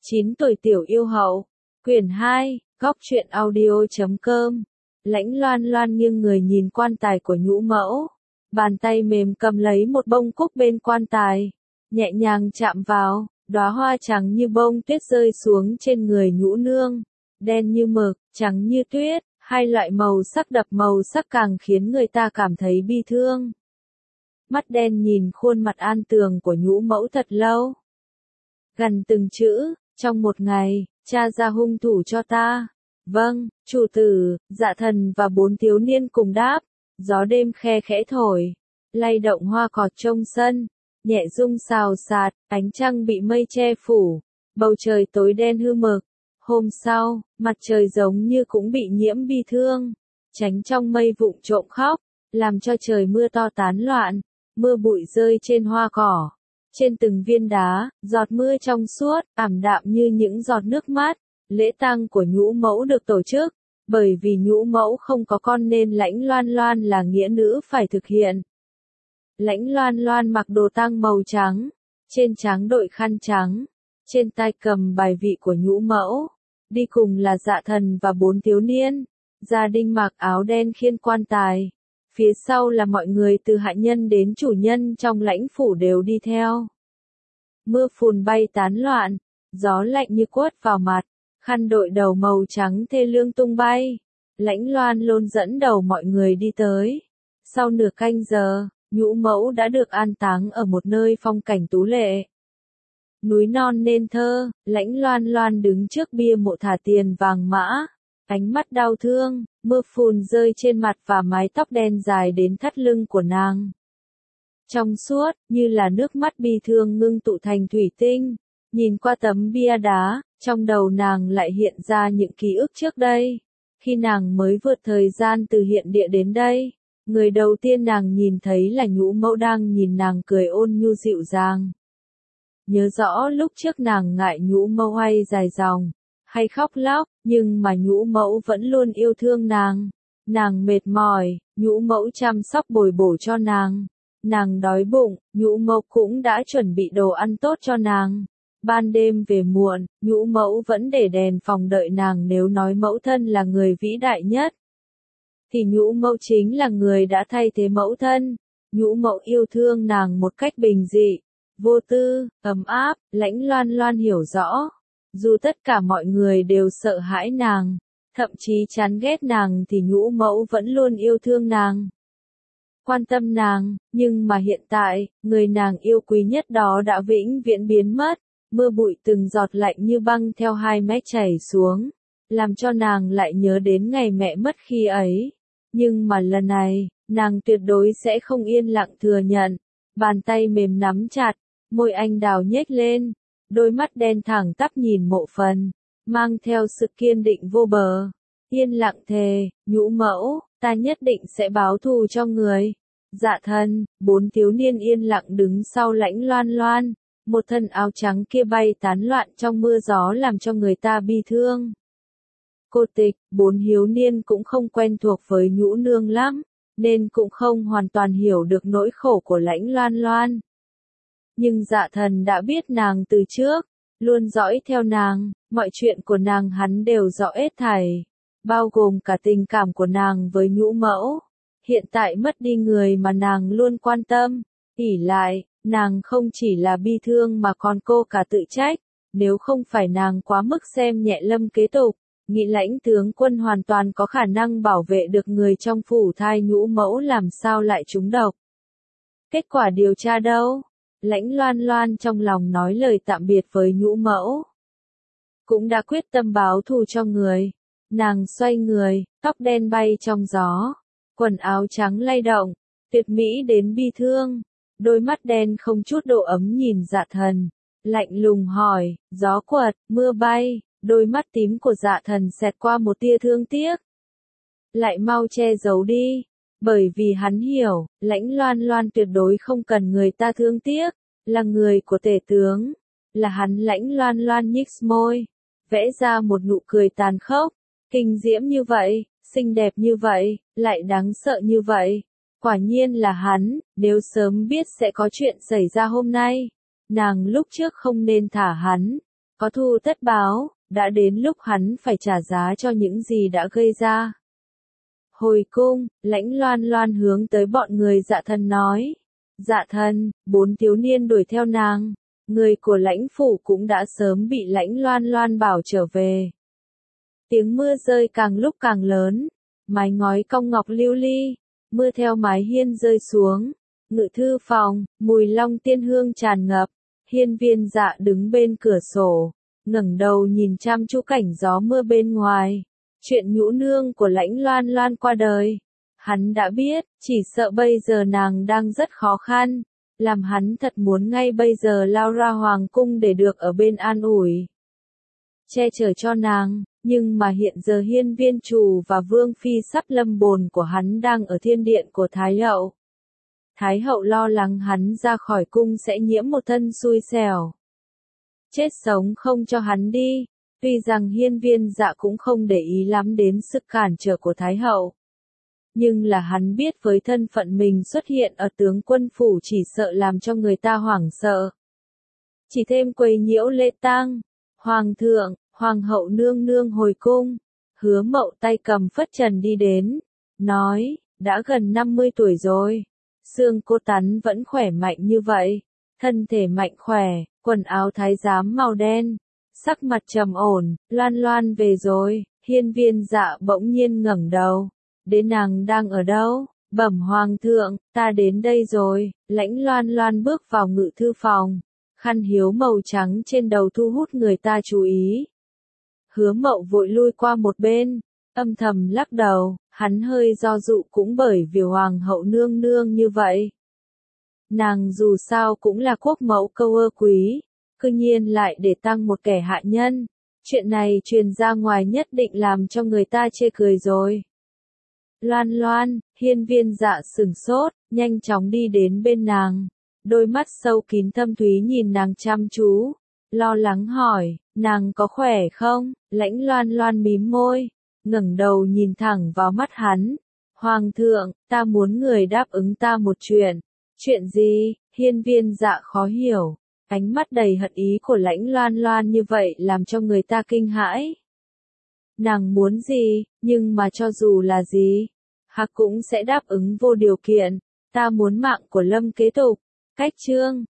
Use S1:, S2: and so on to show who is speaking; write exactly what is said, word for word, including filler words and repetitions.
S1: chín tuổi tiểu yêu hậu. Quyển hai, góc truyện audio chấm com. Lãnh Loan Loan nghiêng người nhìn quan tài của nhũ mẫu. Bàn tay mềm cầm lấy một bông cúc bên quan tài. Nhẹ nhàng chạm vào, đóa hoa trắng như bông tuyết rơi xuống trên người nhũ nương. Đen như mực, trắng như tuyết, hai loại màu sắc đập màu sắc càng khiến người ta cảm thấy bi thương. Mắt đen nhìn khuôn mặt an tường của nhũ mẫu thật lâu. Gần từng chữ, trong một ngày, cha ra hung thủ cho ta. Vâng, chủ tử, Dạ Thần và bốn thiếu niên cùng đáp. Gió đêm khe khẽ thổi, lay động hoa cỏ trong sân, nhẹ rung xào xạc, ánh trăng bị mây che phủ, bầu trời tối đen hư mực. Hôm sau, mặt trời giống như cũng bị nhiễm bi thương, tránh trong mây vụng trộm khóc, làm cho trời mưa to tán loạn, mưa bụi rơi trên hoa cỏ, trên từng viên đá, giọt mưa trong suốt, ảm đạm như những giọt nước mắt. Lễ tang của nhũ mẫu được tổ chức, bởi vì nhũ mẫu không có con nên Lãnh Loan Loan là nghĩa nữ phải thực hiện. Lãnh Loan Loan mặc đồ tang màu trắng, trên trán đội khăn trắng, trên tay cầm bài vị của nhũ mẫu, đi cùng là Dạ Thần và bốn thiếu niên. Gia đình mặc áo đen khiêng quan tài, phía sau là mọi người từ hạ nhân đến chủ nhân trong lãnh phủ đều đi theo. Mưa phùn bay tán loạn, gió lạnh như quất vào mặt. Khăn đội đầu màu trắng thê lương tung bay. Lãnh Loan Loan dẫn đầu mọi người đi tới. Sau nửa canh giờ, nhũ mẫu đã được an táng ở một nơi phong cảnh tú lệ. Núi non nên thơ, Lãnh Loan Loan đứng trước bia mộ thả tiền vàng mã. Ánh mắt đau thương, mưa phùn rơi trên mặt và mái tóc đen dài đến thắt lưng của nàng. Trong suốt, như là nước mắt bi thương ngưng tụ thành thủy tinh. Nhìn qua tấm bia đá, trong đầu nàng lại hiện ra những ký ức trước đây. Khi nàng mới vượt thời gian từ hiện địa đến đây, người đầu tiên nàng nhìn thấy là nhũ mẫu đang nhìn nàng cười ôn nhu dịu dàng. Nhớ rõ lúc trước nàng ngại nhũ mẫu hay dài dòng, hay khóc lóc, nhưng mà nhũ mẫu vẫn luôn yêu thương nàng. Nàng mệt mỏi, nhũ mẫu chăm sóc bồi bổ cho nàng. Nàng đói bụng, nhũ mẫu cũng đã chuẩn bị đồ ăn tốt cho nàng. Ban đêm về muộn, nhũ mẫu vẫn để đèn phòng đợi nàng. Nếu nói mẫu thân là người vĩ đại nhất, thì nhũ mẫu chính là người đã thay thế mẫu thân. Nhũ mẫu yêu thương nàng một cách bình dị, vô tư, ấm áp. Lãnh Loan Loan hiểu rõ, dù tất cả mọi người đều sợ hãi nàng, thậm chí chán ghét nàng thì nhũ mẫu vẫn luôn yêu thương nàng, quan tâm nàng. Nhưng mà hiện tại, người nàng yêu quý nhất đó đã vĩnh viễn biến mất. Mưa bụi từng giọt lạnh như băng theo hai mé chảy xuống, làm cho nàng lại nhớ đến ngày mẹ mất khi ấy. Nhưng mà lần này, nàng tuyệt đối sẽ không yên lặng thừa nhận. Bàn tay mềm nắm chặt, môi anh đào nhếch lên, đôi mắt đen thẳng tắp nhìn mộ phần, mang theo sự kiên định vô bờ. Yên lặng thề, nhũ mẫu, ta nhất định sẽ báo thù cho người. Dạ Thần, bốn thiếu niên yên lặng đứng sau Lãnh Loan Loan. Một thân áo trắng kia bay tán loạn trong mưa gió làm cho người ta bi thương. Cô Tịch, bốn thiếu niên cũng không quen thuộc với nhũ nương lắm, nên cũng không hoàn toàn hiểu được nỗi khổ của Lãnh Loan Loan. Nhưng Dạ Thần đã biết nàng từ trước, luôn dõi theo nàng, mọi chuyện của nàng hắn đều rõ hết thảy, bao gồm cả tình cảm của nàng với nhũ mẫu. Hiện tại mất đi người mà nàng luôn quan tâm, ỷ lại. Nàng không chỉ là bi thương mà còn cô cả tự trách, nếu không phải nàng quá mức xem nhẹ Lâm Kế Tục, nghĩ Lãnh tướng quân hoàn toàn có khả năng bảo vệ được người trong phủ thai nhũ mẫu làm sao lại trúng độc. Kết quả điều tra đâu? Lãnh Loan Loan trong lòng nói lời tạm biệt với nhũ mẫu. Cũng đã quyết tâm báo thù cho người. Nàng xoay người, tóc đen bay trong gió, quần áo trắng lay động, tuyệt mỹ đến bi thương. Đôi mắt đen không chút độ ấm nhìn Dạ Thần, lạnh lùng hỏi, gió quật, mưa bay. Đôi mắt tím của Dạ Thần xẹt qua một tia thương tiếc. Lại mau che giấu đi, bởi vì hắn hiểu, Lãnh Loan Loan tuyệt đối không cần người ta thương tiếc, là người của tể tướng. Là hắn. Lãnh Loan Loan nhếch môi, vẽ ra một nụ cười tàn khốc, kinh diễm như vậy, xinh đẹp như vậy, lại đáng sợ như vậy. Quả nhiên là hắn. Nếu sớm biết sẽ có chuyện xảy ra hôm nay, nàng lúc trước không nên thả hắn, có thù tất báo, đã đến lúc hắn phải trả giá cho những gì đã gây ra. Hồi cung, Lãnh Loan Loan hướng tới bọn người Dạ Thần nói. Dạ Thần, bốn thiếu niên đuổi theo nàng. Người của lãnh phủ cũng đã sớm bị Lãnh Loan Loan bảo trở về. Tiếng mưa rơi càng lúc càng lớn. Mái ngói cong ngọc lưu ly. Mưa theo mái hiên rơi xuống. Ngự thư phòng, mùi long tiên hương tràn ngập. Hiên Viên Dạ đứng bên cửa sổ, ngẩng đầu nhìn chăm chú cảnh gió mưa bên ngoài. Chuyện nhũ nương của Lãnh Loan Loan qua đời. Hắn đã biết, chỉ sợ bây giờ nàng đang rất khó khăn. Làm hắn thật muốn ngay bây giờ lao ra hoàng cung để được ở bên an ủi. Che chở cho nàng, nhưng mà hiện giờ Hiên Viên Chủ và Vương Phi sắp lâm bồn của hắn đang ở thiên điện của Thái Hậu. Thái Hậu lo lắng hắn ra khỏi cung sẽ nhiễm một thân xui xẻo. Chết sống không cho hắn đi, tuy rằng Hiên Viên Dạ cũng không để ý lắm đến sức cản trở của Thái Hậu. Nhưng là hắn biết với thân phận mình xuất hiện ở tướng quân phủ chỉ sợ làm cho người ta hoảng sợ. Chỉ thêm quấy nhiễu lễ tang, Hoàng thượng, Hoàng hậu nương nương hồi cung, Hứa Mậu tay cầm phất trần đi đến, nói, đã gần năm mươi tuổi rồi. Xương cô tắn vẫn khỏe mạnh như vậy, thân thể mạnh khỏe, quần áo thái giám màu đen, sắc mặt trầm ổn, Loan Loan về rồi. Hiên Viên Dạ bỗng nhiên ngẩng đầu, đến nàng đang ở đâu? Bẩm Hoàng thượng, ta đến đây rồi. Lãnh Loan Loan bước vào ngự thư phòng, khăn hiếu màu trắng trên đầu thu hút người ta chú ý. Hứa Mậu vội lui qua một bên, âm thầm lắc đầu. Hắn hơi do dự cũng bởi vì Hoàng hậu nương nương như vậy. Nàng dù sao cũng là quốc mẫu câu ơ quý, cư nhiên lại để tăng một kẻ hạ nhân. Chuyện này truyền ra ngoài nhất định làm cho người ta chê cười rồi. Loan Loan, Hiên Viên Dạ sửng sốt, nhanh chóng đi đến bên nàng. Đôi mắt sâu kín thâm thúy nhìn nàng chăm chú, lo lắng hỏi, nàng có khỏe không? Lãnh Loan Loan mím môi, ngẩng đầu nhìn thẳng vào mắt hắn. Hoàng thượng, ta muốn người đáp ứng ta một chuyện. Chuyện gì? Hiên Viên Dạ khó hiểu. Ánh mắt đầy hận ý của Lãnh Loan Loan như vậy làm cho người ta kinh hãi. Nàng muốn gì, nhưng mà cho dù là gì, Hạc cũng sẽ đáp ứng vô điều kiện. Ta muốn mạng của Lâm Kế Tục. Cách chương